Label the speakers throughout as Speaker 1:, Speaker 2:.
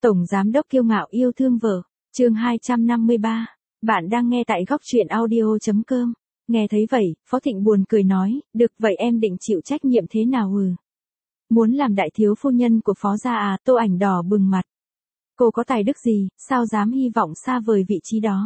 Speaker 1: Tổng giám đốc kiêu ngạo yêu thương vợ. Chương 253. Bạn đang nghe tại góc truyện audio.com. Nghe thấy vậy, Phó Thịnh buồn cười nói, được vậy em định chịu trách nhiệm thế nào? Muốn làm đại thiếu phu nhân của Phó gia à? Tô Ảnh đỏ bừng mặt. Cô có tài đức gì, sao dám hy vọng xa vời vị trí đó?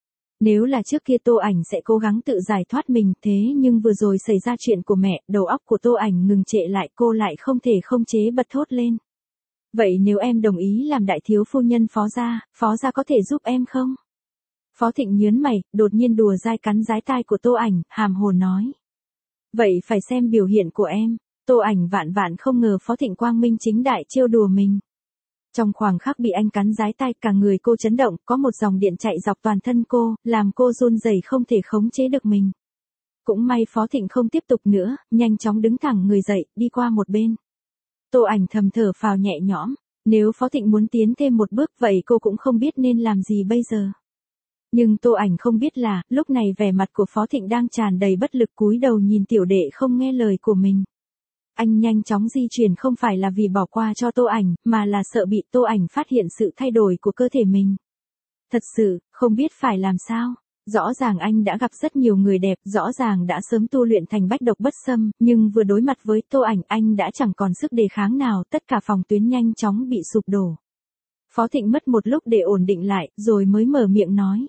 Speaker 1: Nếu là trước kia Tô Ảnh sẽ cố gắng tự giải thoát mình, thế nhưng vừa rồi xảy ra chuyện của mẹ, đầu óc của Tô Ảnh ngừng trệ lại, cô lại không thể không chế bật thốt lên. Vậy nếu em đồng ý làm đại thiếu phu nhân Phó gia có thể giúp em không? Phó Thịnh nhớn mày, đột nhiên đùa dai cắn dái tai của Tô Ảnh, hàm hồ nói. Vậy phải xem biểu hiện của em. Tô Ảnh vạn vạn không ngờ Phó Thịnh quang minh chính đại trêu đùa mình. Trong khoảnh khắc bị anh cắn dái tai, cả người cô chấn động, có một dòng điện chạy dọc toàn thân cô, làm cô run rẩy không thể khống chế được mình. Cũng may Phó Thịnh không tiếp tục nữa, nhanh chóng đứng thẳng người dậy, đi qua một bên. Tô Ảnh thầm thở phào nhẹ nhõm, nếu Phó Thịnh muốn tiến thêm một bước vậy cô cũng không biết nên làm gì bây giờ. Nhưng Tô Ảnh không biết là, lúc này vẻ mặt của Phó Thịnh đang tràn đầy bất lực, cúi đầu nhìn tiểu đệ không nghe lời của mình. Anh nhanh chóng di chuyển không phải là vì bỏ qua cho Tô Ảnh, mà là sợ bị Tô Ảnh phát hiện sự thay đổi của cơ thể mình. Thật sự, không biết phải làm sao. Rõ ràng anh đã gặp rất nhiều người đẹp, rõ ràng đã sớm tu luyện thành bách độc bất xâm, nhưng vừa đối mặt với Tô Ảnh anh đã chẳng còn sức đề kháng nào, tất cả phòng tuyến nhanh chóng bị sụp đổ. Phó Thịnh mất một lúc để ổn định lại, rồi mới mở miệng nói.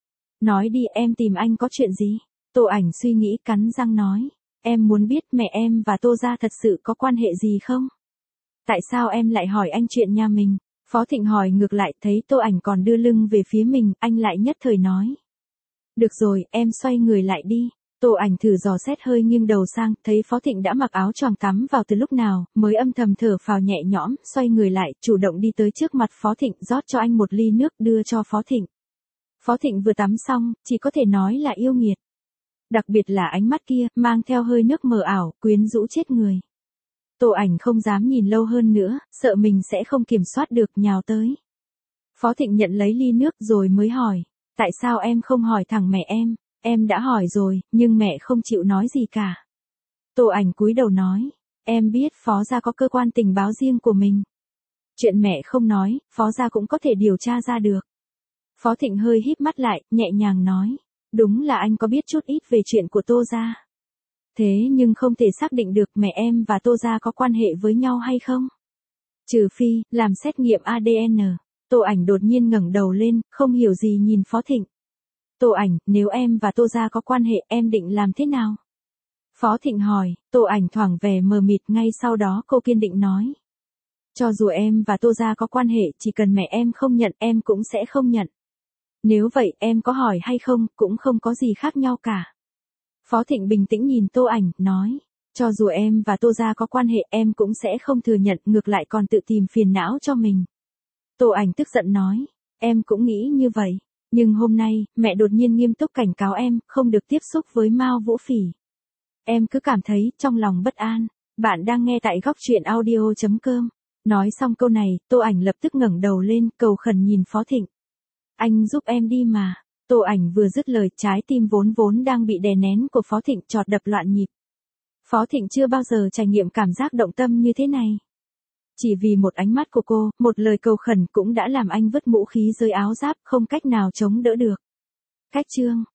Speaker 1: Nói đi, em tìm anh có chuyện gì? Tô Ảnh suy nghĩ cắn răng nói. Em muốn biết mẹ em và Tô gia thật sự có quan hệ gì không? Tại sao em lại hỏi anh chuyện nhà mình? Phó Thịnh hỏi ngược lại, thấy Tô Ảnh còn đưa lưng về phía mình, anh lại nhất thời nói. Được rồi, em xoay người lại đi. Tô Ảnh thử dò xét hơi nghiêng đầu sang, thấy Phó Thịnh đã mặc áo choàng tắm vào từ lúc nào, mới âm thầm thở phào nhẹ nhõm, xoay người lại, chủ động đi tới trước mặt Phó Thịnh, rót cho anh một ly nước đưa cho Phó Thịnh. Phó Thịnh vừa tắm xong, chỉ có thể nói là yêu nghiệt. Đặc biệt là ánh mắt kia, mang theo hơi nước mờ ảo, quyến rũ chết người. Tô Ảnh không dám nhìn lâu hơn nữa, sợ mình sẽ không kiểm soát được, nhào tới. Phó Thịnh nhận lấy ly nước rồi mới hỏi, tại sao em không hỏi thẳng mẹ em đã hỏi rồi, nhưng mẹ không chịu nói gì cả. Tô Ảnh cúi đầu nói, em biết Phó gia có cơ quan tình báo riêng của mình. Chuyện mẹ không nói, Phó gia cũng có thể điều tra ra được. Phó Thịnh hơi híp mắt lại, nhẹ nhàng nói. Đúng là anh có biết chút ít về chuyện của Tô gia. Thế nhưng không thể xác định được mẹ em và Tô gia có quan hệ với nhau hay không. Trừ phi, làm xét nghiệm ADN. Tô Ảnh đột nhiên ngẩng đầu lên, không hiểu gì nhìn Phó Thịnh. Tô Ảnh, nếu em và Tô gia có quan hệ, em định làm thế nào? Phó Thịnh hỏi, Tô Ảnh thoảng vẻ mờ mịt, ngay sau đó cô kiên định nói. Cho dù em và Tô gia có quan hệ, chỉ cần mẹ em không nhận, em cũng sẽ không nhận. Nếu vậy, em có hỏi hay không, cũng không có gì khác nhau cả. Phó Thịnh bình tĩnh nhìn Tô Ảnh, nói, cho dù em và Tô gia có quan hệ, em cũng sẽ không thừa nhận, ngược lại còn tự tìm phiền não cho mình. Tô Ảnh tức giận nói, em cũng nghĩ như vậy, nhưng hôm nay, mẹ đột nhiên nghiêm túc cảnh cáo em, không được tiếp xúc với Mao Vũ Phỉ. Em cứ cảm thấy, trong lòng bất an. Bạn đang nghe tại góc truyện audio.com. Nói xong câu này, Tô Ảnh lập tức ngẩng đầu lên, cầu khẩn nhìn Phó Thịnh. Anh giúp em đi mà. Tô Ảnh vừa dứt lời, trái tim vốn đang bị đè nén của Phó Thịnh chợt đập loạn nhịp. Phó Thịnh chưa bao giờ trải nghiệm cảm giác động tâm như thế này. Chỉ vì một ánh mắt của cô, một lời cầu khẩn cũng đã làm anh vứt mũ khí dưới áo giáp, không cách nào chống đỡ được. Cách chương